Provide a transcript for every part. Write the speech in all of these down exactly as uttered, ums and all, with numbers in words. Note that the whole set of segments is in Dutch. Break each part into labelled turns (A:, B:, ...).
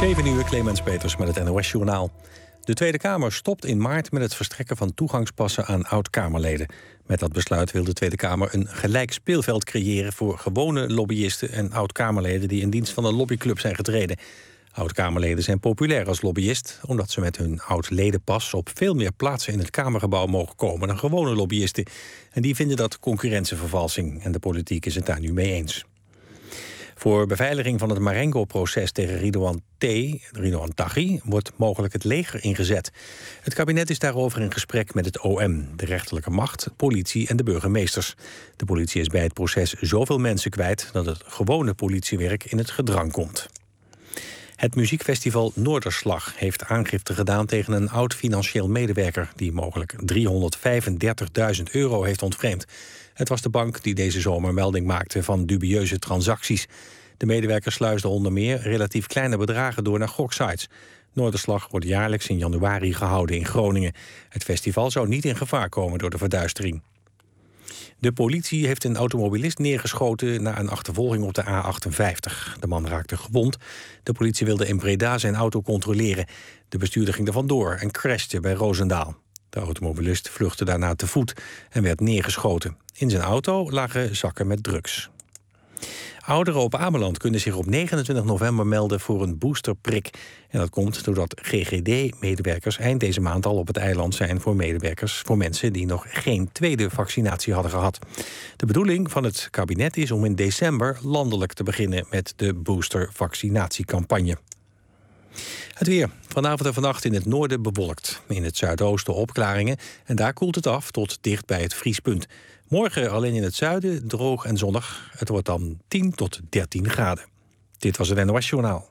A: zeven uur, Clemens Peters met het N O S-journaal. De Tweede Kamer stopt in maart met het verstrekken van toegangspassen aan oud-Kamerleden. Met dat besluit wil de Tweede Kamer een gelijk speelveld creëren voor gewone lobbyisten en oud-Kamerleden die in dienst van een lobbyclub zijn getreden. Oud-Kamerleden zijn populair als lobbyist, omdat ze met hun oud-ledenpas op veel meer plaatsen in het Kamergebouw mogen komen dan gewone lobbyisten. En die vinden dat concurrentievervalsing en de politiek is het daar nu mee eens. Voor beveiliging van het Marengo-proces tegen Ridouan T., Ridouan Taghi, wordt mogelijk het leger ingezet. Het kabinet is daarover in gesprek met het O M, de rechterlijke macht, politie en de burgemeesters. De politie is bij het proces zoveel mensen kwijt dat het gewone politiewerk in het gedrang komt. Het muziekfestival Noorderslag heeft aangifte gedaan tegen een oud financieel medewerker die mogelijk driehonderdvijfendertigduizend euro heeft ontvreemd. Het was de bank die deze zomer melding maakte van dubieuze transacties. De medewerker sluisde onder meer relatief kleine bedragen door naar goksites. Noorderslag wordt jaarlijks in januari gehouden in Groningen. Het festival zou niet in gevaar komen door de verduistering. De politie heeft een automobilist neergeschoten na een achtervolging op de A achtenvijftig. De man raakte gewond. De politie wilde in Breda zijn auto controleren. De bestuurder ging er vandoor en crashte bij Roosendaal. De automobilist vluchtte daarna te voet en werd neergeschoten. In zijn auto lagen zakken met drugs. Ouderen op Ameland kunnen zich op negenentwintig november melden voor een boosterprik. En dat komt doordat G G D-medewerkers eind deze maand al op het eiland zijn voor medewerkers, voor mensen die nog geen tweede vaccinatie hadden gehad. De bedoeling van het kabinet is om in december landelijk te beginnen met de boostervaccinatiecampagne. Het weer. Vanavond en vannacht in het noorden bewolkt. In het zuidoosten opklaringen en daar koelt het af tot dicht bij het vriespunt. Morgen alleen in het zuiden droog en zonnig. Het wordt dan tien tot dertien graden. Dit was het N O S-journaal.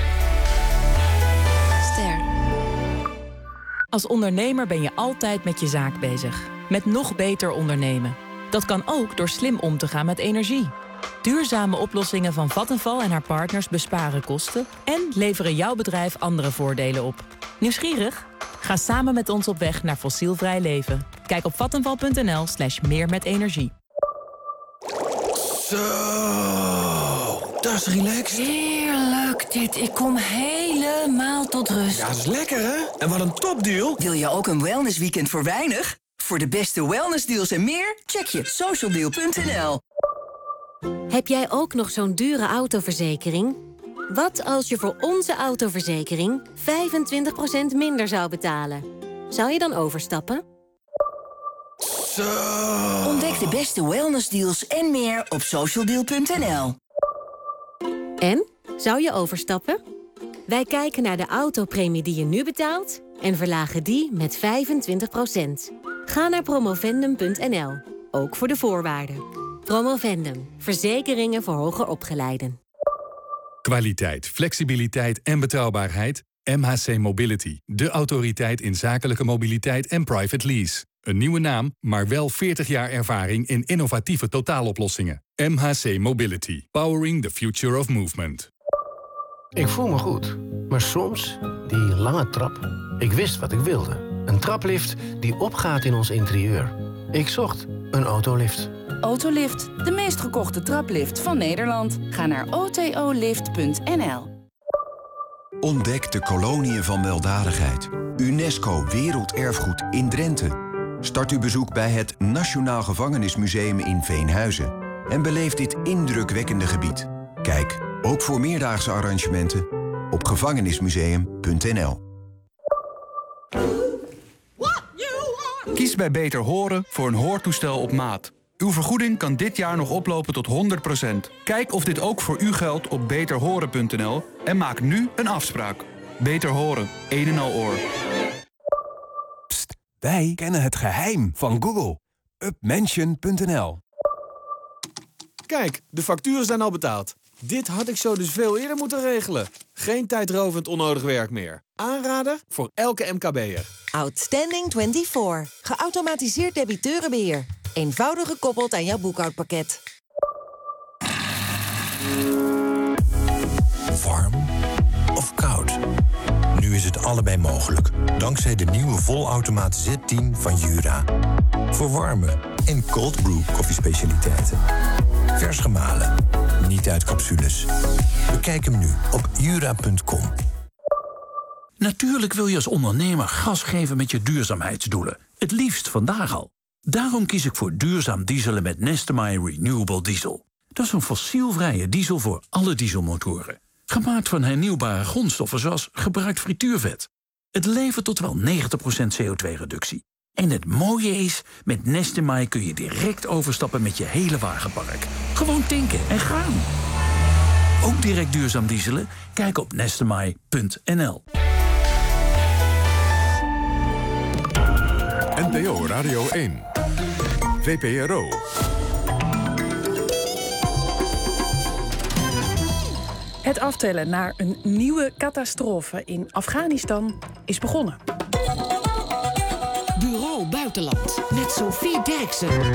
B: Ster. Als ondernemer ben je altijd met je zaak bezig. Met nog beter ondernemen. Dat kan ook door slim om te gaan met energie. Duurzame oplossingen van Vattenfall en haar partners besparen kosten en leveren jouw bedrijf andere voordelen op. Nieuwsgierig? Ga samen met ons op weg naar fossielvrij leven. Kijk op vattenfall punt n l slash meer met energie.
C: Zo, dat is relaxed.
D: Heerlijk dit. Ik kom helemaal tot rust.
C: Ja, dat is lekker hè? En wat een topdeal.
D: Wil je ook een wellnessweekend voor weinig? Voor de beste wellnessdeals en meer, check je socialdeal punt n l.
E: Heb jij ook nog zo'n dure autoverzekering? Wat als je voor onze autoverzekering vijfentwintig procent minder zou betalen? Zou je dan overstappen?
C: Zo.
D: Ontdek de beste wellnessdeals en meer op socialdeal punt n l.
E: En? Zou je overstappen? Wij kijken naar de autopremie die je nu betaalt en verlagen die met vijfentwintig procent. Ga naar promovendum punt n l, ook voor de voorwaarden. Promovendum. Verzekeringen voor hoger opgeleiden.
F: Kwaliteit, flexibiliteit en betrouwbaarheid. M H C Mobility. De autoriteit in zakelijke mobiliteit en private lease. Een nieuwe naam, maar wel veertig jaar ervaring in innovatieve totaaloplossingen. M H C Mobility. Powering the future of movement.
G: Ik voel me goed, maar soms die lange trap. Ik wist wat ik wilde. Een traplift die opgaat in ons interieur. Ik zocht een autolift.
H: Autolift, de meest gekochte traplift van Nederland. Ga naar o t o lift punt n l.
I: Ontdek de koloniën van weldadigheid. UNESCO Werelderfgoed in Drenthe. Start uw bezoek bij het Nationaal Gevangenismuseum in Veenhuizen. En beleef dit indrukwekkende gebied. Kijk, ook voor meerdaagse arrangementen, op gevangenismuseum punt n l.
J: Kies bij Beter Horen voor een hoortoestel op maat. Uw vergoeding kan dit jaar nog oplopen tot honderd procent. Kijk of dit ook voor u geldt op beter horen punt n l en maak nu een afspraak. Beter Horen, een en al oor.
K: Pst, wij kennen het geheim van Google. upmention punt n l.
L: Kijk, de facturen zijn al betaald. Dit had ik zo dus veel eerder moeten regelen. Geen tijdrovend onnodig werk meer. Aanrader voor elke M K B'er.
M: Outstanding vierentwintig. Geautomatiseerd debiteurenbeheer. Eenvoudig gekoppeld aan jouw boekhoudpakket.
N: Warm of koud? Nu is het allebei mogelijk. Dankzij de nieuwe volautomaat Z tien van Jura. Voor warme en cold brew koffiespecialiteiten. Vers gemalen. Niet uit capsules. Bekijk hem nu op jura punt com.
O: Natuurlijk wil je als ondernemer gas geven met je duurzaamheidsdoelen. Het liefst vandaag al. Daarom kies ik voor duurzaam dieselen met Nestemai Renewable Diesel. Dat is een fossielvrije diesel voor alle dieselmotoren. Gemaakt van hernieuwbare grondstoffen zoals gebruikt frituurvet. Het levert tot wel negentig procent C O twee reductie. En het mooie is, met Nestemai kun je direct overstappen met je hele wagenpark. Gewoon tanken en gaan. Ook direct duurzaam dieselen? Kijk op nestemai punt n l.
K: N P O Radio één. V P R O.
P: Het aftellen naar een nieuwe catastrofe in Afghanistan is begonnen.
Q: Bureau Buitenland met Sophie Derksen.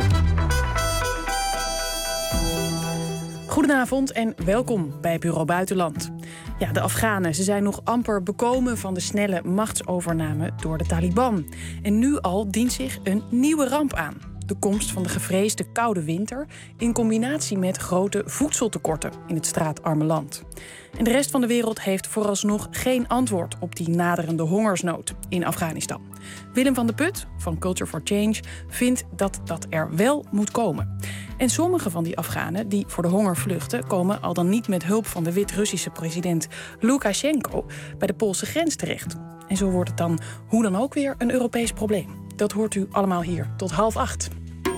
P: Goedenavond en welkom bij Bureau Buitenland. Ja, de Afghanen, ze zijn nog amper bekomen van de snelle machtsovername door de Taliban. En nu al dient zich een nieuwe ramp aan. De komst van de gevreesde koude winter in combinatie met grote voedseltekorten in het straatarme land. En de rest van de wereld heeft vooralsnog geen antwoord op die naderende hongersnood in Afghanistan. Willem van de Put van Culture for Change vindt dat dat er wel moet komen. En sommige van die Afghanen die voor de honger vluchten, komen al dan niet met hulp van de Wit-Russische president Lukasjenko bij de Poolse grens terecht. En zo wordt het dan hoe dan ook weer een Europees probleem. Dat hoort u allemaal hier tot half acht.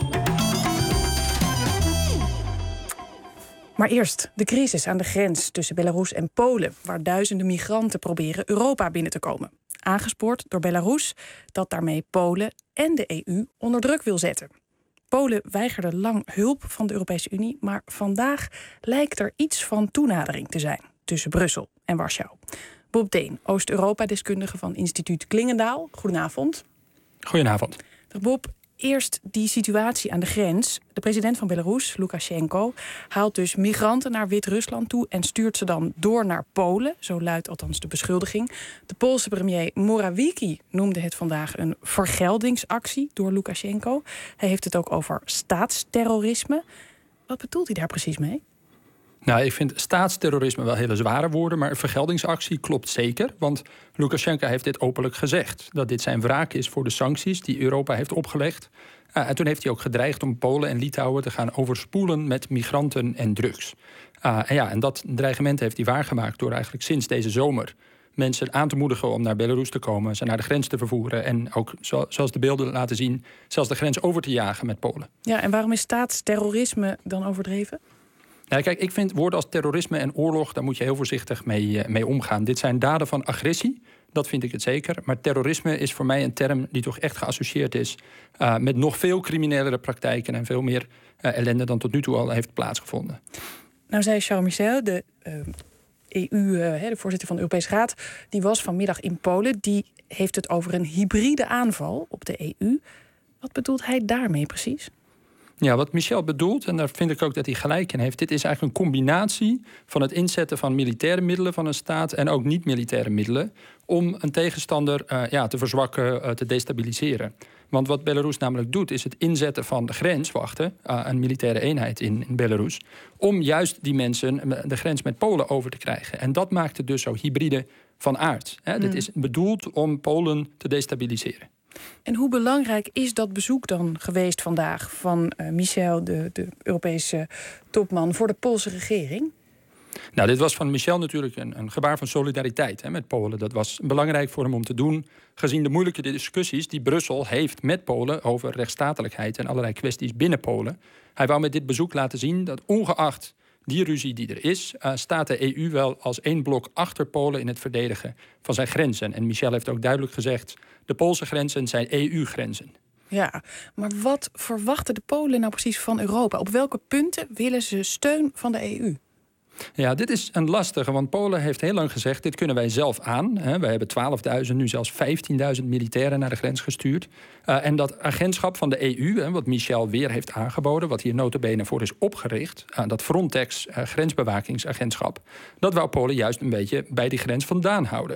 P: Maar eerst de crisis aan de grens tussen Belarus en Polen, waar duizenden migranten proberen Europa binnen te komen. Aangespoord door Belarus, dat daarmee Polen en de E U onder druk wil zetten. Polen weigerde lang hulp van de Europese Unie, maar vandaag lijkt er iets van toenadering te zijn tussen Brussel en Warschau. Bob Deen, Oost-Europa-deskundige van instituut Klingendaal. Goedenavond.
R: Goedenavond.
P: Dag Bob, eerst die situatie aan de grens. De president van Belarus, Lukasjenko, haalt dus migranten naar Wit-Rusland toe en stuurt ze dan door naar Polen. Zo luidt althans de beschuldiging. De Poolse premier Morawiecki noemde het vandaag een vergeldingsactie door Lukasjenko. Hij heeft het ook over staatsterrorisme. Wat bedoelt hij daar precies mee?
R: Nou, ik vind staatsterrorisme wel hele zware woorden, maar vergeldingsactie klopt zeker. Want Lukasjenko heeft dit openlijk gezegd. Dat dit zijn wraak is voor de sancties die Europa heeft opgelegd. Uh, en toen heeft hij ook gedreigd om Polen en Litouwen te gaan overspoelen met migranten en drugs. Uh, en, ja, en dat dreigement heeft hij waargemaakt door eigenlijk sinds deze zomer mensen aan te moedigen om naar Belarus te komen, ze naar de grens te vervoeren en ook, zo, zoals de beelden laten zien, zelfs de grens over te jagen met Polen.
P: Ja, en waarom is staatsterrorisme dan overdreven?
R: Nou, kijk, ik vind woorden als terrorisme en oorlog, daar moet je heel voorzichtig mee, mee omgaan. Dit zijn daden van agressie, dat vind ik het zeker. Maar terrorisme is voor mij een term die toch echt geassocieerd is uh, met nog veel criminelere praktijken en veel meer uh, ellende dan tot nu toe al heeft plaatsgevonden.
P: Nou zei Charles Michel, de uh, E U, uh, de voorzitter van de Europese Raad, die was vanmiddag in Polen. Die heeft het over een hybride aanval op de E U. Wat bedoelt hij daarmee precies?
R: Ja, wat Michel bedoelt, en daar vind ik ook dat hij gelijk in heeft, dit is eigenlijk een combinatie van het inzetten van militaire middelen van een staat en ook niet-militaire middelen om een tegenstander uh, ja, te verzwakken, uh, te destabiliseren. Want wat Belarus namelijk doet, is het inzetten van de grenswachten, uh, een militaire eenheid in, in Belarus, om juist die mensen de grens met Polen over te krijgen. En dat maakt het dus zo hybride van aard. Hè. Mm. Dit is bedoeld om Polen te destabiliseren.
P: En hoe belangrijk is dat bezoek dan geweest vandaag van uh, Michel, de, de Europese topman, voor de Poolse regering?
R: Nou, dit was van Michel natuurlijk een, een gebaar van solidariteit hè, met Polen. Dat was belangrijk voor hem om te doen, gezien de moeilijke discussies die Brussel heeft met Polen over rechtsstatelijkheid en allerlei kwesties binnen Polen. Hij wou met dit bezoek laten zien dat ongeacht die ruzie die er is, uh, staat de E U wel als één blok achter Polen in het verdedigen van zijn grenzen. En Michel heeft ook duidelijk gezegd, de Poolse grenzen zijn E U-grenzen.
P: Ja, maar wat verwachten de Polen nou precies van Europa? Op welke punten willen ze steun van de E U?
R: Ja, dit is een lastige, want Polen heeft heel lang gezegd, dit kunnen wij zelf aan. Hè. Wij hebben twaalfduizend, nu zelfs vijftienduizend militairen naar de grens gestuurd. Uh, en dat agentschap van de E U, hè, wat Michel weer heeft aangeboden, wat hier nota bene voor is opgericht, uh, dat Frontex uh, grensbewakingsagentschap, dat wou Polen juist een beetje bij die grens vandaan houden.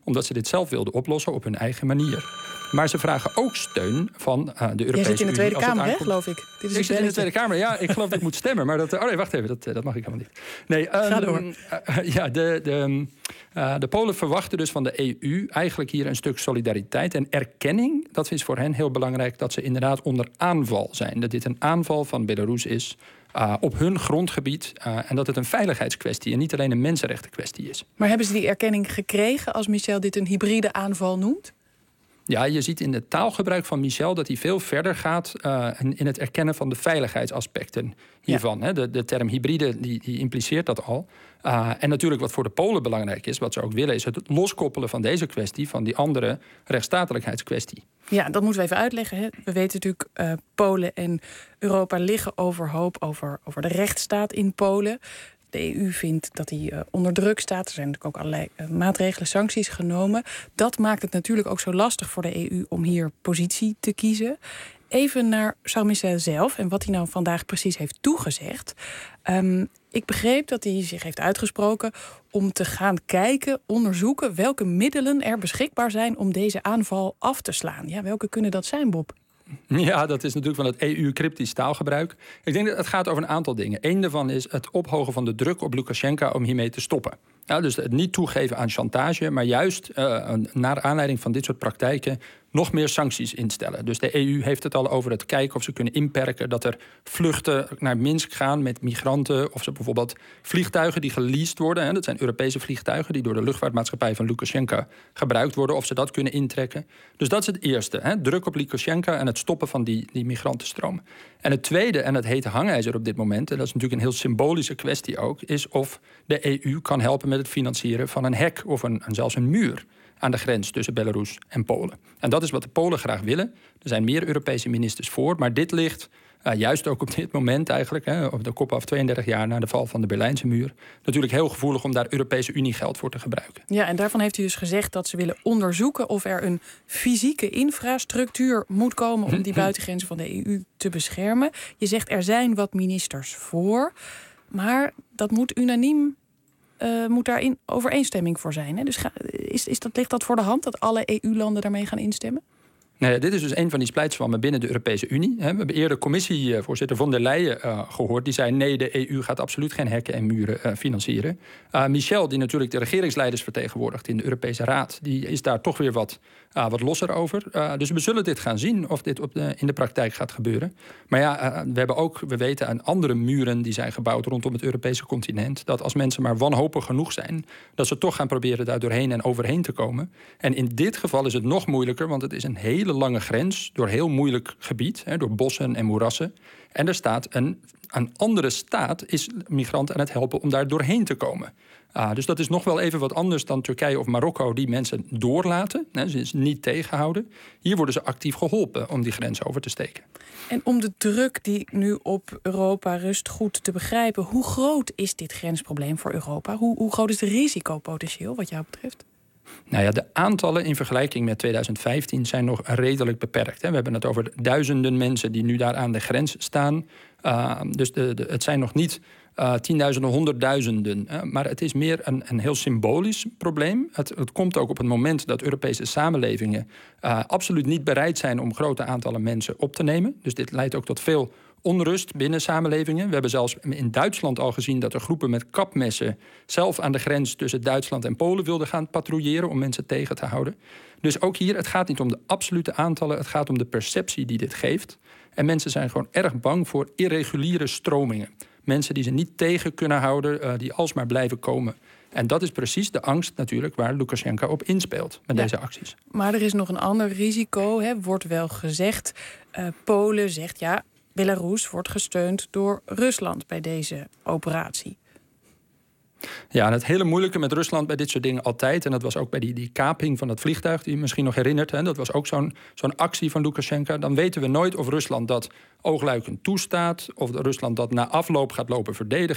R: omdat ze dit zelf wilden oplossen op hun eigen manier. Maar ze vragen ook steun van uh, de Europese Unie.
P: Jij zit in de Tweede
R: Kamer,
P: Kamer, hè, geloof ik? Dit is
R: ik zit in de Tweede Kamer, ja. Ik geloof dat ik moet stemmen. Maar dat, oh nee, wacht even, dat, dat mag ik helemaal niet. Nee, um,
P: Ga door.
R: Uh, ja, de, de, uh, de Polen verwachten dus van de E U eigenlijk hier een stuk solidariteit en erkenning. Dat is voor hen heel belangrijk, dat ze inderdaad onder aanval zijn. Dat dit een aanval van Belarus is uh, op hun grondgebied. Uh, en dat het een veiligheidskwestie en niet alleen een mensenrechtenkwestie is.
P: Maar hebben ze die erkenning gekregen als Michel dit een hybride aanval noemt?
R: Ja, je ziet in het taalgebruik van Michel dat hij veel verder gaat uh, in, in het erkennen van de veiligheidsaspecten hiervan. Ja. De, de term hybride die, die impliceert dat al. Uh, en natuurlijk wat voor de Polen belangrijk is, wat ze ook willen, is het loskoppelen van deze kwestie van die andere rechtsstatelijkheidskwestie.
P: Ja, dat moeten we even uitleggen. Hè. We weten natuurlijk, uh, Polen en Europa liggen overhoop over, over de rechtsstaat in Polen. De E U vindt dat hij uh, onder druk staat. Er zijn natuurlijk ook allerlei uh, maatregelen, sancties genomen. Dat maakt het natuurlijk ook zo lastig voor de E U om hier positie te kiezen. Even naar Charles Michel zelf en wat hij nou vandaag precies heeft toegezegd. Um, ik begreep dat hij zich heeft uitgesproken om te gaan kijken, onderzoeken welke middelen er beschikbaar zijn om deze aanval af te slaan. Ja, welke kunnen dat zijn, Bob?
R: Ja, dat is natuurlijk van het E U-cryptisch taalgebruik. Ik denk dat het gaat over een aantal dingen. Eén daarvan is het ophogen van de druk op Lukasjenko om hiermee te stoppen. Ja, dus het niet toegeven aan chantage, maar juist uh, naar aanleiding van dit soort praktijken nog meer sancties instellen. Dus de E U heeft het al over het kijken of ze kunnen inperken dat er vluchten naar Minsk gaan met migranten. Of ze bijvoorbeeld vliegtuigen die geleased worden. Hè, dat zijn Europese vliegtuigen die door de luchtvaartmaatschappij van Lukasjenko gebruikt worden. Of ze dat kunnen intrekken. Dus dat is het eerste. Hè, druk op Lukasjenko en het stoppen van die, die migrantenstroom. En het tweede, en dat heet hangijzer op dit moment, en dat is natuurlijk een heel symbolische kwestie ook, is of de E U kan helpen met het financieren van een hek of een, zelfs een muur aan de grens tussen Belarus en Polen. En dat is wat de Polen graag willen. Er zijn meer Europese ministers voor, maar dit ligt uh, juist ook op dit moment eigenlijk, hè, op de kop af tweeëndertig jaar na de val van de Berlijnse muur, natuurlijk heel gevoelig om daar Europese Unie geld voor te gebruiken.
P: Ja, en daarvan heeft u dus gezegd dat ze willen onderzoeken of er een fysieke infrastructuur moet komen om die buitengrenzen van de E U te beschermen. Je zegt er zijn wat ministers voor, maar dat moet unaniem Uh, moet daar in overeenstemming voor zijn. Hè? Dus ga, is, is dat, ligt dat voor de hand dat alle E U-landen daarmee gaan instemmen?
R: Nou ja, dit is dus een van die splijtswammen binnen de Europese Unie. We hebben eerder commissievoorzitter von der Leyen uh, gehoord. Die zei nee, de E U gaat absoluut geen hekken en muren uh, financieren. Uh, Michel, die natuurlijk de regeringsleiders vertegenwoordigt in de Europese Raad, die is daar toch weer wat, uh, wat losser over. Uh, dus we zullen dit gaan zien of dit op de, in de praktijk gaat gebeuren. Maar ja, uh, we hebben ook, we weten aan andere muren die zijn gebouwd rondom het Europese continent, dat als mensen maar wanhopig genoeg zijn, dat ze toch gaan proberen daar doorheen en overheen te komen. En in dit geval is het nog moeilijker, want het is een hele lange grens door heel moeilijk gebied, hè, door bossen en moerassen. En er staat een, een andere staat is migranten aan het helpen om daar doorheen te komen. Ah, dus dat is nog wel even wat anders dan Turkije of Marokko die mensen doorlaten. Hè, ze is niet tegenhouden. Hier worden ze actief geholpen om die grens over te steken.
P: En om de druk die nu op Europa rust goed te begrijpen, hoe groot is dit grensprobleem voor Europa? Hoe, hoe groot is het risicopotentieel wat jou betreft?
R: Nou ja, de aantallen in vergelijking met tweeduizend vijftien zijn nog redelijk beperkt. Hè. We hebben het over duizenden mensen die nu daar aan de grens staan. Uh, dus de, de, het zijn nog niet uh, tienduizenden, honderdduizenden. Uh, maar het is meer een, een heel symbolisch probleem. Het, het komt ook op het moment dat Europese samenlevingen uh, absoluut niet bereid zijn om grote aantallen mensen op te nemen. Dus dit leidt ook tot veel onrust binnen samenlevingen. We hebben zelfs in Duitsland al gezien dat er groepen met kapmessen zelf aan de grens tussen Duitsland en Polen wilden gaan patrouilleren om mensen tegen te houden. Dus ook hier, het gaat niet om de absolute aantallen, het gaat om de perceptie die dit geeft. En mensen zijn gewoon erg bang voor irreguliere stromingen. Mensen die ze niet tegen kunnen houden, uh, die alsmaar blijven komen. En dat is precies de angst natuurlijk waar Lukasjenko op inspeelt met ja, deze acties.
P: Maar er is nog een ander risico, hè, wordt wel gezegd. Uh, Polen zegt ja, Belarus wordt gesteund door Rusland bij deze operatie.
R: Ja, en het hele moeilijke met Rusland bij dit soort dingen altijd, en dat was ook bij die, die kaping van dat vliegtuig, die je misschien nog herinnert, hè, dat was ook zo'n, zo'n actie van Lukasjenko. Dan weten we nooit of Rusland dat oogluikend toestaat, of Rusland dat na afloop gaat lopen verdedigen,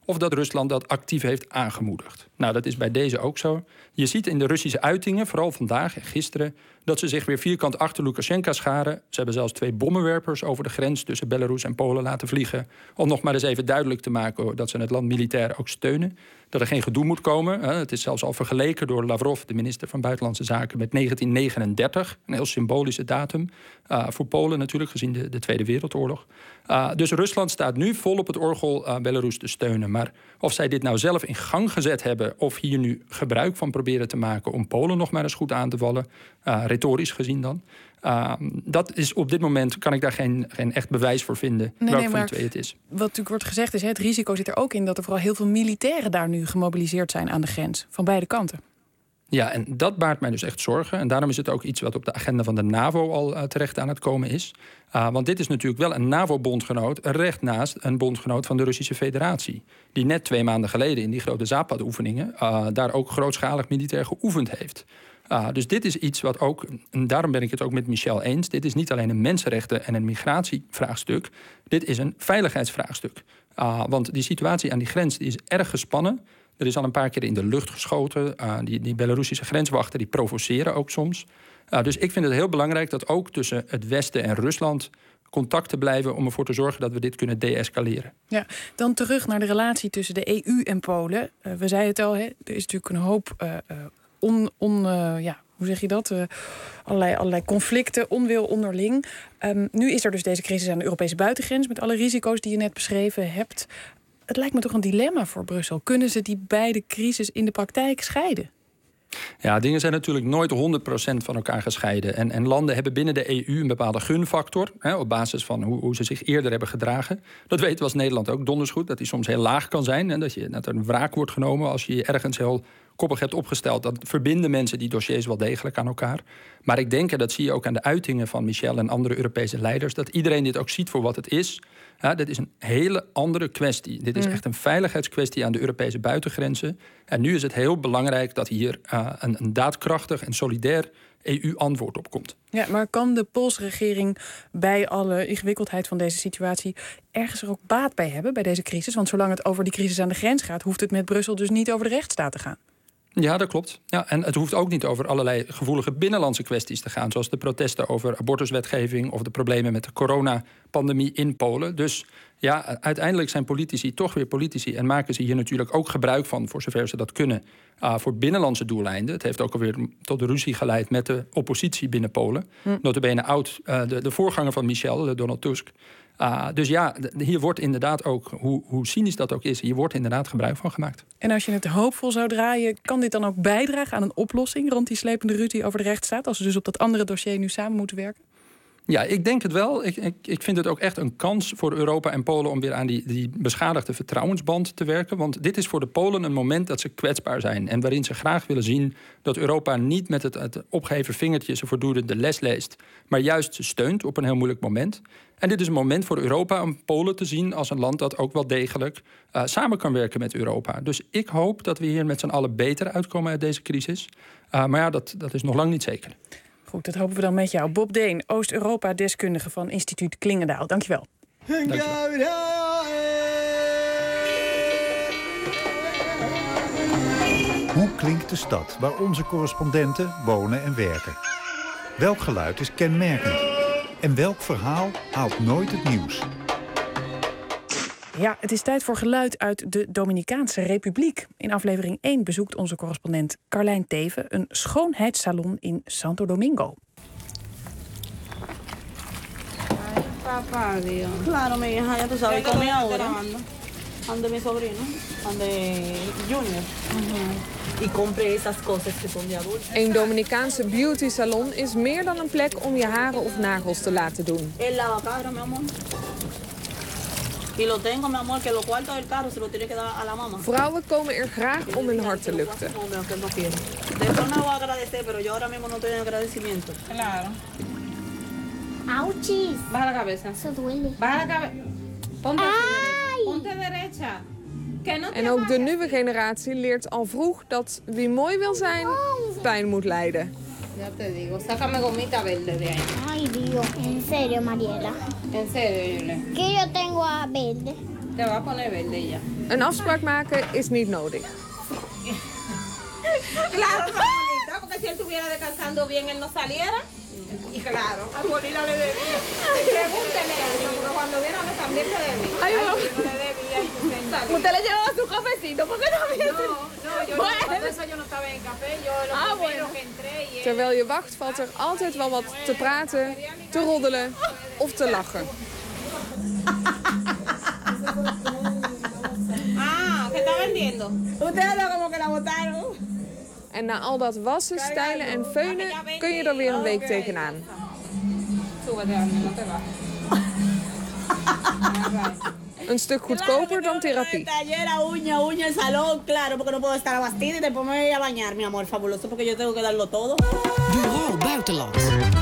R: of dat Rusland dat actief heeft aangemoedigd. Nou, dat is bij deze ook zo. Je ziet in de Russische uitingen, vooral vandaag en gisteren, dat ze zich weer vierkant achter Lukasjenko scharen. Ze hebben zelfs twee bommenwerpers over de grens tussen Belarus en Polen laten vliegen, om nog maar eens even duidelijk te maken dat ze het land militair ook steunen. Dat er geen gedoe moet komen. Het is zelfs al vergeleken door Lavrov, de minister van Buitenlandse Zaken, met negentien negenendertig. Een heel symbolische datum. Uh, voor Polen natuurlijk, gezien de, de Tweede Wereldoorlog. Uh, dus Rusland staat nu vol op het orgel uh, Belarus te steunen. Maar of zij dit nou zelf in gang gezet hebben, of hier nu gebruik van proberen te maken om Polen nog maar eens goed aan te vallen, uh, retorisch gezien dan. Uh, dat is op dit moment, kan ik daar geen, geen echt bewijs voor vinden,
P: nee,
R: welke
P: nee,
R: van de twee het is.
P: Wat natuurlijk wordt gezegd is, hè, het risico zit er ook in dat er vooral heel veel militairen daar nu gemobiliseerd zijn aan de grens, van beide kanten.
R: Ja, en dat baart mij dus echt zorgen. En daarom is het ook iets wat op de agenda van de NAVO al uh, terecht aan het komen is. Uh, want dit is natuurlijk wel een NAVO-bondgenoot, recht naast een bondgenoot van de Russische Federatie. Die net twee maanden geleden in die grote Zapad-oefeningen uh, daar ook grootschalig militair geoefend heeft. Uh, dus dit is iets wat ook, en daarom ben ik het ook met Michel eens, dit is niet alleen een mensenrechten- en een migratievraagstuk, dit is een veiligheidsvraagstuk. Uh, want die situatie aan die grens die is erg gespannen. Er is al een paar keer in de lucht geschoten. Uh, die, die Belarussische grenswachten die provoceren ook soms. Uh, dus ik vind het heel belangrijk dat ook tussen het Westen en Rusland contacten blijven om ervoor te zorgen dat we dit kunnen deescaleren.
P: Ja, dan terug naar de relatie tussen de E U en Polen. Uh, we zeiden het al, hè, er is natuurlijk een hoop uh, on, on, uh, ja, hoe zeg je dat? Uh, allerlei, allerlei conflicten, onwil onderling. Um, nu is er dus deze crisis aan de Europese buitengrens met alle risico's die je net beschreven hebt. Het lijkt me toch een dilemma voor Brussel. Kunnen ze die beide crisis in de praktijk scheiden?
R: Ja, dingen zijn natuurlijk nooit honderd procent van elkaar gescheiden. En, en landen hebben binnen de E U een bepaalde gunfactor, hè, op basis van hoe, hoe ze zich eerder hebben gedragen. Dat weten we als Nederland ook donders goed, dat die soms heel laag kan zijn. En dat, je, dat er een wraak wordt genomen als je je ergens heel koppig hebt opgesteld. Dat verbinden mensen die dossiers wel degelijk aan elkaar. Maar ik denk, en dat zie je ook aan de uitingen van Michel en andere Europese leiders, dat iedereen dit ook ziet voor wat het is. Ja, dit is een hele andere kwestie. Dit is echt een veiligheidskwestie aan de Europese buitengrenzen. En nu is het heel belangrijk dat hier uh, een, een daadkrachtig en solidair E U-antwoord op komt.
P: Ja, maar kan de Poolse regering bij alle ingewikkeldheid van deze situatie ergens er ook baat bij hebben bij deze crisis? Want zolang het over die crisis aan de grens gaat, hoeft het met Brussel dus niet over de rechtsstaat te gaan.
R: Ja, dat klopt. Ja, en het hoeft ook niet over allerlei gevoelige binnenlandse kwesties te gaan, zoals de protesten over abortuswetgeving of de problemen met de coronapandemie in Polen. Dus ja, uiteindelijk zijn politici toch weer politici en maken ze hier natuurlijk ook gebruik van, voor zover ze dat kunnen, uh, voor binnenlandse doeleinden. Het heeft ook alweer tot de ruzie geleid met de oppositie binnen Polen. Hm. Notabene oud, uh, de, de voorganger van Michel, de Donald Tusk. Uh, dus ja, hier wordt inderdaad ook, hoe, hoe cynisch dat ook is, hier wordt inderdaad gebruik van gemaakt.
P: En als je het hoopvol zou draaien, kan dit dan ook bijdragen aan een oplossing rond die slepende ruzie over de rechtsstaat, als ze dus op dat andere dossier nu samen moeten werken?
R: Ja, ik denk het wel. Ik, ik, ik vind het ook echt een kans voor Europa en Polen om weer aan die, die beschadigde vertrouwensband te werken. Want dit is voor de Polen een moment dat ze kwetsbaar zijn en waarin ze graag willen zien dat Europa niet met het, het opgeheven vingertje ze voortdurend de les leest, maar juist ze steunt op een heel moeilijk moment. En dit is een moment voor Europa om Polen te zien als een land dat ook wel degelijk uh, samen kan werken met Europa. Dus ik hoop dat we hier met z'n allen beter uitkomen uit deze crisis. Uh, maar ja, dat, dat is nog lang niet zeker.
P: Goed, dat hopen we dan met jou. Bob Deen, Oost-Europa-deskundige van Instituut Klingendaal. Dankjewel. Dankjewel.
S: Hoe klinkt de stad waar onze correspondenten wonen en werken? Welk geluid is kenmerkend? En welk verhaal haalt nooit het nieuws?
P: Ja, het is tijd voor geluid uit de Dominicaanse Republiek. In aflevering één bezoekt onze correspondent Carlijn Teven een schoonheidssalon in Santo Domingo.
T: Papá, Dios. Claro, mi hija, ya tú sabes, come ahora. Ande mi sobrino, ande Junior. Y compre esas cosas que son de adultos.
U: Een Dominicaanse beauty salon is meer dan een plek om je haren of nagels te laten doen.
T: El lavacabra, mi amor. Y lo tengo, mi amor, que los cuartos del carro se lo tiene que dar a la mamá.
U: Vrouwen komen er graag om hun hart te luchten.
T: Después me voy a agradecer, pero yo ahora mismo no estoy en agradecimiento. Claro.
V: Auchis.
T: Baja la cabeza.
V: Eso duele.
T: Baja la cabeza. Ponte así, ponte derecha.
U: En ook de nieuwe generatie leert al vroeg dat wie mooi wil zijn, pijn moet lijden.
T: Ya te digo, sácame gomita verde de ahí.
V: Ay, Dios, en serio, Mariela.
T: En serio, Julia.
V: Que yo tengo a verde.
T: Te va a poner verde ya.
U: Een afspraak maken is niet nodig.
T: Claro, Abuelita, porque si él estuviera descansando bien, él no saliera. Y claro, Abuelita le debía. Pregúntele a él, porque cuando viene a ver también le debía.
U: Ay,
T: Ay,
U: no.
T: yo le debía. Y
U: Usted le llevaba su cafecito, ¿por qué no había?
T: No, no, yo
U: Bueno.
T: no, cuando eso yo no estaba en café, yo lo
U: Ah,
T: primero
U: bueno.
T: que entré y él...
U: Terwijl je wacht valt er altijd wel wat te praten, te roddelen of te lachen.
T: Ah, ¿qué está vendiendo? Ustedes lo como que la botaron.
U: En na al dat wassen, stijlen en veunen kun je er weer een week tegenaan.
T: Súbete, Arne, no te vas.
U: Een stuk goedkoper dan therapie.
T: Tallera, uña, uña, el salón, claro, porque no puedo estar abastida y después me voy a bañar, mi amor, fabuloso, porque yo tengo que darlo todo.
Q: Bureau Buitenland.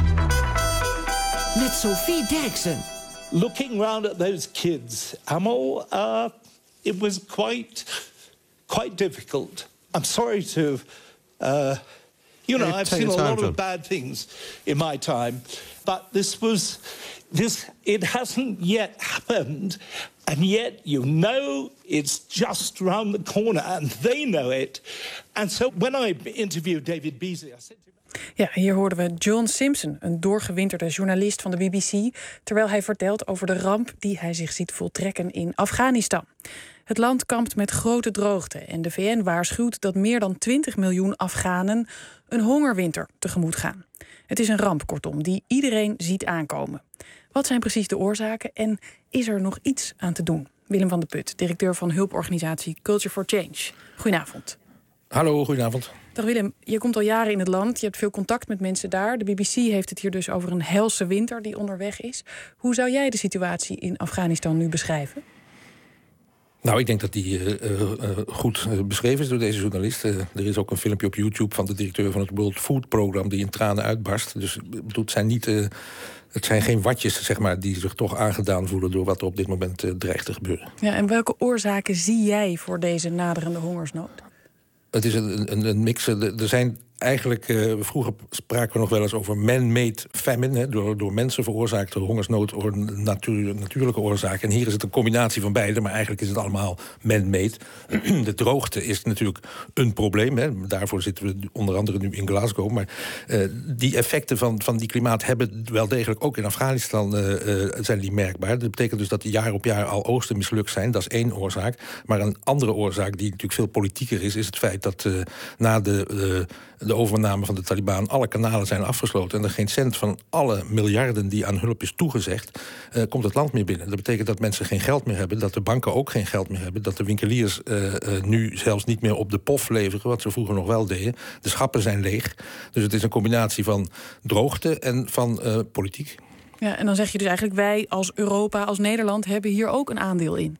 Q: Met Sophie Derksen.
A: Looking round at those kids, Amal, uh, it was quite, quite difficult. I'm sorry to, uh, you know,
V: Yeah,
A: I've
V: take
A: seen a
V: your time,
A: lot
V: John.
A: of bad things in my time, but this was, this, it hasn't yet happened, and yet you know it's just round the corner, and they know it. And so when I interviewed David Beasley, I said to him,
P: Ja, hier hoorden we John Simpson, een doorgewinterde journalist van de B B C, terwijl hij vertelt over de ramp die hij zich ziet voltrekken in Afghanistan. Het land kampt met grote droogte en de V N waarschuwt dat meer dan twintig miljoen Afghanen een hongerwinter tegemoet gaan. Het is een ramp, kortom, die iedereen ziet aankomen. Wat zijn precies de oorzaken en is er nog iets aan te doen? Willem van de Put, directeur van hulporganisatie Culture for Change. Goedenavond.
V: Hallo, goedenavond.
P: Dag Willem, je komt al jaren in het land, je hebt veel contact met mensen daar. De B B C heeft het hier dus over een helse winter die onderweg is. Hoe zou jij de situatie in Afghanistan nu beschrijven?
V: Nou, ik denk dat die uh, uh, goed uh, beschreven is door deze journalist. Uh, er is ook een filmpje op YouTube van de directeur van het World Food Program die in tranen uitbarst. Dus het zijn, niet, uh, het zijn geen watjes, zeg maar, die zich toch aangedaan voelen door wat er op dit moment uh, dreigt te gebeuren.
P: Ja, en welke oorzaken zie jij voor deze naderende hongersnood?
V: Het is een, een, een mix. Er zijn eigenlijk, uh, vroeger spraken we nog wel eens over man-made famine, hè, door, door mensen veroorzaakte hongersnood, or natuur, natuurlijke oorzaken. En hier is het een combinatie van beide, maar eigenlijk is het allemaal man-made. De droogte is natuurlijk een probleem. Hè. Daarvoor zitten we onder andere nu in Glasgow. Maar uh, die effecten van, van die klimaat hebben wel degelijk ook in Afghanistan uh, uh, zijn die merkbaar. Dat betekent dus dat jaar op jaar al oogsten mislukt zijn. Dat is één oorzaak. Maar een andere oorzaak die natuurlijk veel politieker is, is het feit dat uh, na de uh, de overname van de Taliban alle kanalen zijn afgesloten en er geen cent van alle miljarden die aan hulp is toegezegd, uh, komt het land meer binnen. Dat betekent dat mensen geen geld meer hebben, dat de banken ook geen geld meer hebben, dat de winkeliers uh, uh, nu zelfs niet meer op de pof leveren, wat ze vroeger nog wel deden. De schappen zijn leeg. Dus het is een combinatie van droogte en van uh, politiek.
P: Ja, en dan zeg je dus eigenlijk, wij als Europa, als Nederland, hebben hier ook een aandeel in.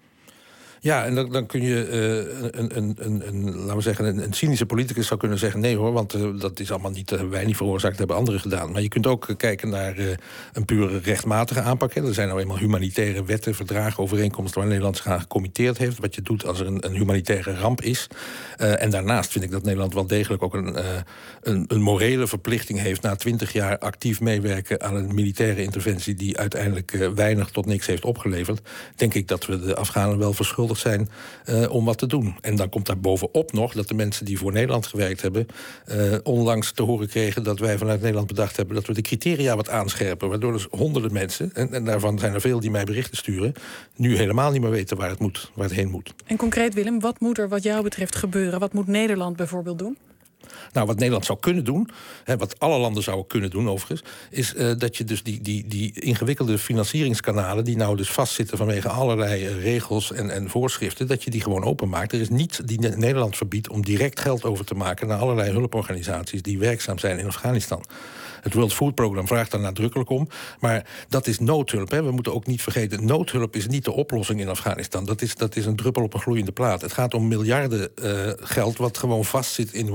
V: Ja, en dan, dan kun je uh, een, een, een, een, laten we zeggen, een, een cynische politicus zou kunnen zeggen, nee hoor, want uh, dat is allemaal niet, uh, wij niet veroorzaakt, dat hebben anderen gedaan. Maar je kunt ook uh, kijken naar uh, een pure rechtmatige aanpak. Hè. Er zijn nou eenmaal humanitaire wetten, verdragen, overeenkomsten waar Nederland zich aan gecommitteerd heeft. Wat je doet als er een, een humanitaire ramp is. Uh, en daarnaast vind ik dat Nederland wel degelijk ook een, uh, een, een morele verplichting heeft na twintig jaar actief meewerken aan een militaire interventie die uiteindelijk uh, weinig tot niks heeft opgeleverd. Denk ik dat we de Afghanen wel verschuldigd zijn uh, om wat te doen. En dan komt daar bovenop nog dat de mensen die voor Nederland gewerkt hebben uh, onlangs te horen kregen dat wij vanuit Nederland bedacht hebben dat we de criteria wat aanscherpen, waardoor dus honderden mensen, en, en daarvan zijn er veel die mij berichten sturen, nu helemaal niet meer weten waar het moet, waar het heen moet.
P: En concreet, Willem, wat moet er wat jou betreft gebeuren? Wat moet Nederland bijvoorbeeld doen?
V: Nou, wat Nederland zou kunnen doen, hè, wat alle landen zouden kunnen doen overigens, is uh, dat je dus die, die, die ingewikkelde financieringskanalen, die nou dus vastzitten vanwege allerlei uh, regels en, en voorschriften, dat je die gewoon openmaakt. Er is niets die Nederland verbiedt om direct geld over te maken naar allerlei hulporganisaties die werkzaam zijn in Afghanistan. Het World Food Program vraagt daar nadrukkelijk om. Maar dat is noodhulp. Hè. We moeten ook niet vergeten, noodhulp is niet de oplossing in Afghanistan. Dat is, dat is een druppel op een gloeiende plaat. Het gaat om miljarden uh, geld wat gewoon vastzit in Washington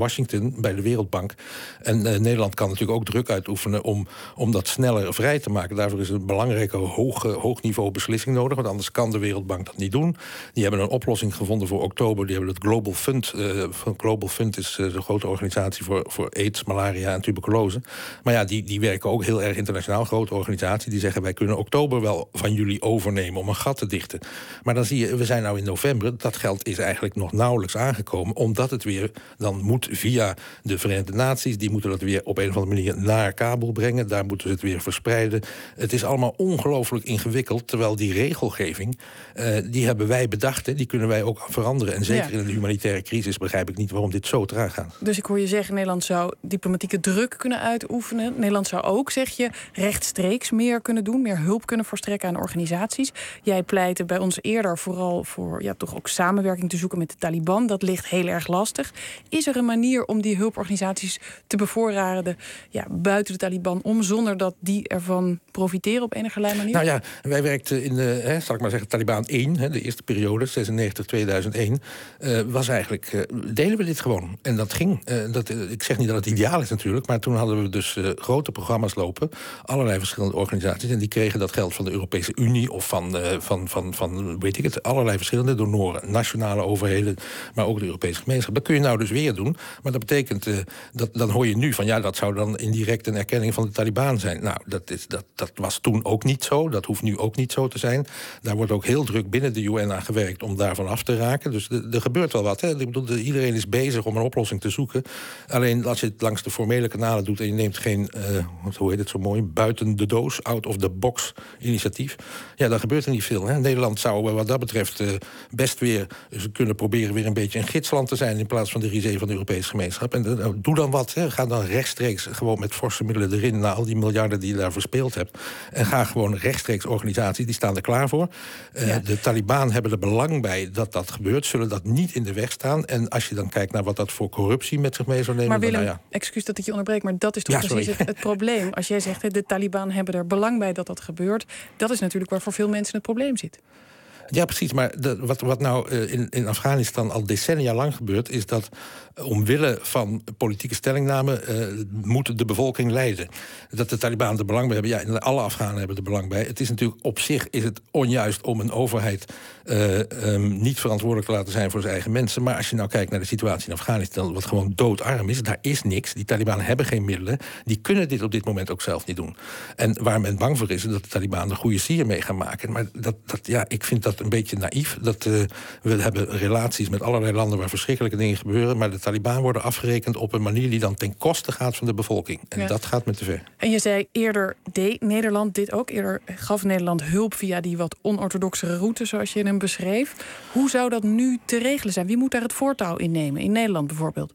V: doen bij de Wereldbank. En uh, Nederland kan natuurlijk ook druk uitoefenen om, om dat sneller vrij te maken. Daarvoor is een belangrijke hoog, hoogniveau beslissing nodig, want anders kan de Wereldbank dat niet doen. Die hebben een oplossing gevonden voor oktober. Die hebben het Global Fund. Uh, Global Fund is uh, de grote organisatie voor, voor aids, malaria en tuberculose. Maar ja, die, die werken ook heel erg internationaal. Grote organisatie. Die zeggen wij kunnen oktober wel van jullie overnemen om een gat te dichten. Maar dan zie je, we zijn nou in november. Dat geld is eigenlijk nog nauwelijks aangekomen, omdat het weer dan moet via de Verenigde Naties. Die moeten dat weer op een of andere manier naar Kabul brengen. Daar moeten ze het weer verspreiden. Het is allemaal ongelooflijk ingewikkeld, terwijl die regelgeving, uh, die hebben wij bedacht. Hè, die kunnen wij ook veranderen. En zeker ja. in een humanitaire crisis begrijp ik niet waarom dit zo traag gaat.
P: Dus ik hoor je zeggen, Nederland zou diplomatieke druk kunnen uitoefenen. Nederland zou ook, zeg je, rechtstreeks meer kunnen doen, meer hulp kunnen verstrekken aan organisaties. Jij pleitte bij ons eerder vooral voor ja, toch ook samenwerking te zoeken met de Taliban. Dat ligt heel erg lastig. Is er een manier om die hulporganisaties te bevoorraden ja, buiten de Taliban om, zonder dat die ervan profiteren op enige manier?
V: Nou ja, wij werkten in de, hè, zal ik maar zeggen, Taliban één, hè, de eerste periode, zesennegentig tot tweeduizend één, uh, was eigenlijk, uh, deden we dit gewoon. En dat ging. Uh, dat, uh, ik zeg niet dat het ideaal is natuurlijk, maar toen hadden we dus uh, grote programma's lopen, allerlei verschillende organisaties, en die kregen dat geld van de Europese Unie of van, uh, van, van, van, weet ik het, allerlei verschillende donoren, nationale overheden, maar ook de Europese gemeenschap. Dat kun je nou dus weer doen, maar dat betekent, uh, dat, dan hoor je nu van, ja, dat zou dan indirect een erkenning van de Taliban zijn. Nou, dat, is, dat, dat was toen ook niet zo, dat hoeft nu ook niet zo te zijn. Daar wordt ook heel druk binnen de U N aan gewerkt om daarvan af te raken. Dus er, er gebeurt wel wat. Hè. Ik bedoel, iedereen is bezig om een oplossing te zoeken. Alleen als je het langs de formele kanalen doet en je neemt geen, uh, hoe heet het zo mooi, buiten de doos, out of the box initiatief, ja, dan gebeurt er niet veel. Hè. Nederland zou wat dat betreft uh, best weer dus kunnen proberen weer een beetje een gidsland te zijn in plaats van de risée van de Europese gemeenschap. En uh, doe dan wat. Hè. Ga dan rechtstreeks gewoon met forse middelen erin naar al die miljarden die je daar verspeeld hebt. En ga gewoon rechtstreeks organisaties, die staan er klaar voor. Uh, ja. De Taliban hebben er belang bij dat dat gebeurt, zullen dat niet in de weg staan. En als je dan kijkt naar wat dat voor corruptie met zich mee zou nemen.
P: Maar Willem,
V: dan, nou ja.
P: excuus dat ik je onderbreek, maar dat is toch
V: ja,
P: precies het, het probleem. Als jij zegt, de Taliban hebben er belang bij dat dat gebeurt, dat is natuurlijk waar voor veel mensen het probleem zit.
V: Ja, precies. Maar de, wat, wat nou uh, in, in Afghanistan al decennia lang gebeurt, is dat uh, omwille van politieke stellingname uh, moet de bevolking lijden. Dat de Taliban er belang bij hebben. Ja, alle Afghanen hebben er belang bij. Het is natuurlijk op zich is het onjuist om een overheid uh, um, niet verantwoordelijk te laten zijn voor zijn eigen mensen. Maar als je nou kijkt naar de situatie in Afghanistan, wat gewoon doodarm is, daar is niks. Die Taliban hebben geen middelen. Die kunnen dit op dit moment ook zelf niet doen. En waar men bang voor is, dat de Taliban er goede sier mee gaan maken. Maar dat, dat, ja, ik vind dat een beetje naïef. Dat, uh, we hebben relaties met allerlei landen waar verschrikkelijke dingen gebeuren, maar de Taliban worden afgerekend op een manier die dan ten koste gaat van de bevolking. En ja. dat gaat me te ver.
P: En je zei eerder deed Nederland dit ook. Eerder gaf Nederland hulp via die wat onorthodoxere route, zoals je hem beschreef. Hoe zou dat nu te regelen zijn? Wie moet daar het voortouw in nemen? In Nederland bijvoorbeeld?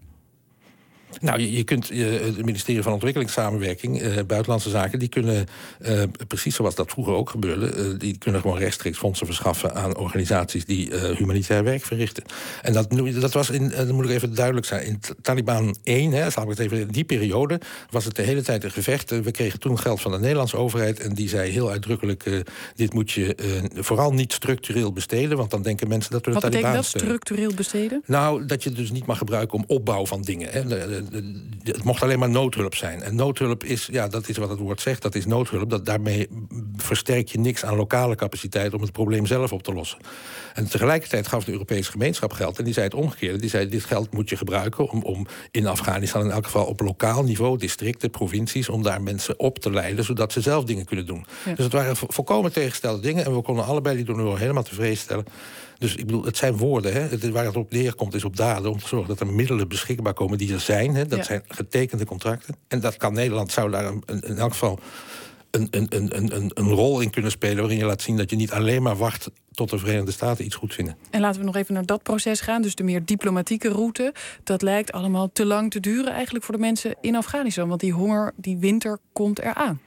V: Nou, je, je kunt uh, het ministerie van Ontwikkelingssamenwerking, uh, Buitenlandse Zaken, die kunnen, uh, precies zoals dat vroeger ook gebeurde, uh, die kunnen gewoon rechtstreeks fondsen verschaffen aan organisaties die uh, humanitair werk verrichten. En dat, dat was in, uh, dat moet ik even duidelijk zijn, in Taliban één, hè, zal ik het even in die periode, was het de hele tijd een gevecht. Uh, we kregen toen geld van de Nederlandse overheid en die zei heel uitdrukkelijk, uh, dit moet je uh, vooral niet structureel besteden, want dan denken mensen dat we de Taliban
P: steunen. Wat betekent dat, structureel besteden?
V: Nou, dat je het dus niet mag gebruiken om opbouw van dingen. Hè. De, de, Het mocht alleen maar noodhulp zijn. En noodhulp is, ja, dat is wat het woord zegt, dat is noodhulp. Dat, daarmee versterk je niks aan lokale capaciteit om het probleem zelf op te lossen. En tegelijkertijd gaf de Europese gemeenschap geld. En die zei het omgekeerde. Die zei, dit geld moet je gebruiken om, om in Afghanistan in elk geval op lokaal niveau, districten, provincies, om daar mensen op te leiden, zodat ze zelf dingen kunnen doen. Ja. Dus het waren volkomen tegengestelde dingen. En we konden allebei die donoren helemaal tevreden stellen. Dus ik bedoel, het zijn woorden. Hè. Het, waar het op neerkomt is op daden. Om te zorgen dat er middelen beschikbaar komen die er zijn. Hè. Dat ja. zijn getekende contracten. En dat kan Nederland, zou daar een, een, in elk geval een, een, een, een, een rol in kunnen spelen, waarin je laat zien dat je niet alleen maar wacht tot de Verenigde Staten iets goed vinden.
P: En laten we nog even naar dat proces gaan. Dus de meer diplomatieke route. Dat lijkt allemaal te lang te duren eigenlijk voor de mensen in Afghanistan. Want die honger, die winter komt eraan.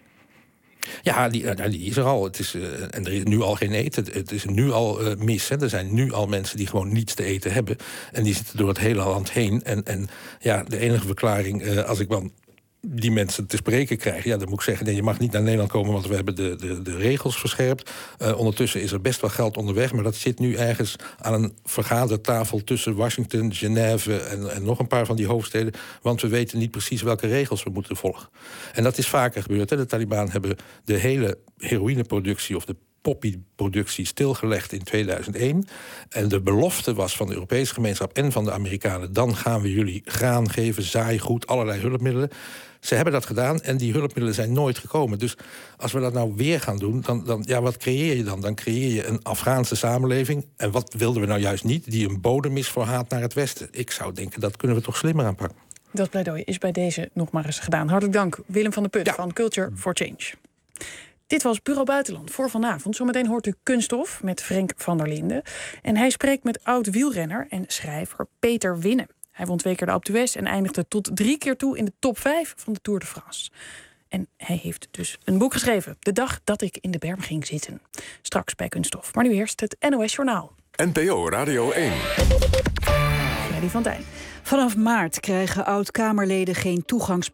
V: Ja, die, die is er al. Het is, uh, en er is nu al geen eten. Het, het is nu al uh, mis. Hè. Er zijn nu al mensen die gewoon niets te eten hebben. En die zitten door het hele land heen. En, en ja, de enige verklaring, uh, als ik dan die mensen te spreken krijgen. Ja, dan moet ik zeggen, nee, je mag niet naar Nederland komen, want we hebben de, de, de regels verscherpt. Uh, ondertussen is er best wel geld onderweg, maar dat zit nu ergens aan een vergadertafel tussen Washington, Genève en, en nog een paar van die hoofdsteden. Want we weten niet precies welke regels we moeten volgen. En dat is vaker gebeurd. Hè. De Taliban hebben de hele heroïneproductie of de poppyproductie stilgelegd in tweeduizend één. En de belofte was van de Europese gemeenschap en van de Amerikanen, dan gaan we jullie graan geven, zaaigoed, allerlei hulpmiddelen. Ze hebben dat gedaan en die hulpmiddelen zijn nooit gekomen. Dus als we dat nou weer gaan doen, dan, dan ja, wat creëer je dan? Dan creëer je een Afghaanse samenleving. En wat wilden we nou juist niet? Die een bodem is voor haat naar het Westen. Ik zou denken, dat kunnen we toch slimmer aanpakken.
P: Dat pleidooi is bij deze nog maar eens gedaan. Hartelijk dank, Willem van der Put ja. van Culture for Change. Dit was Bureau Buitenland voor vanavond. Zometeen hoort u Kunststof met Frank van der Linden. En hij spreekt met oud-wielrenner en schrijver Peter Winnen. Hij won twee keer de Alpe d'Huez en eindigde tot drie keer toe in de top vijf van de Tour de France. En hij heeft dus een boek geschreven. De dag dat ik in de berm ging zitten. Straks bij Kunststof. Maar nu eerst het N O S Journaal.
B: N P O Radio één.
P: Freddy van Dijn.
C: Vanaf maart krijgen oud-Kamerleden geen toegangs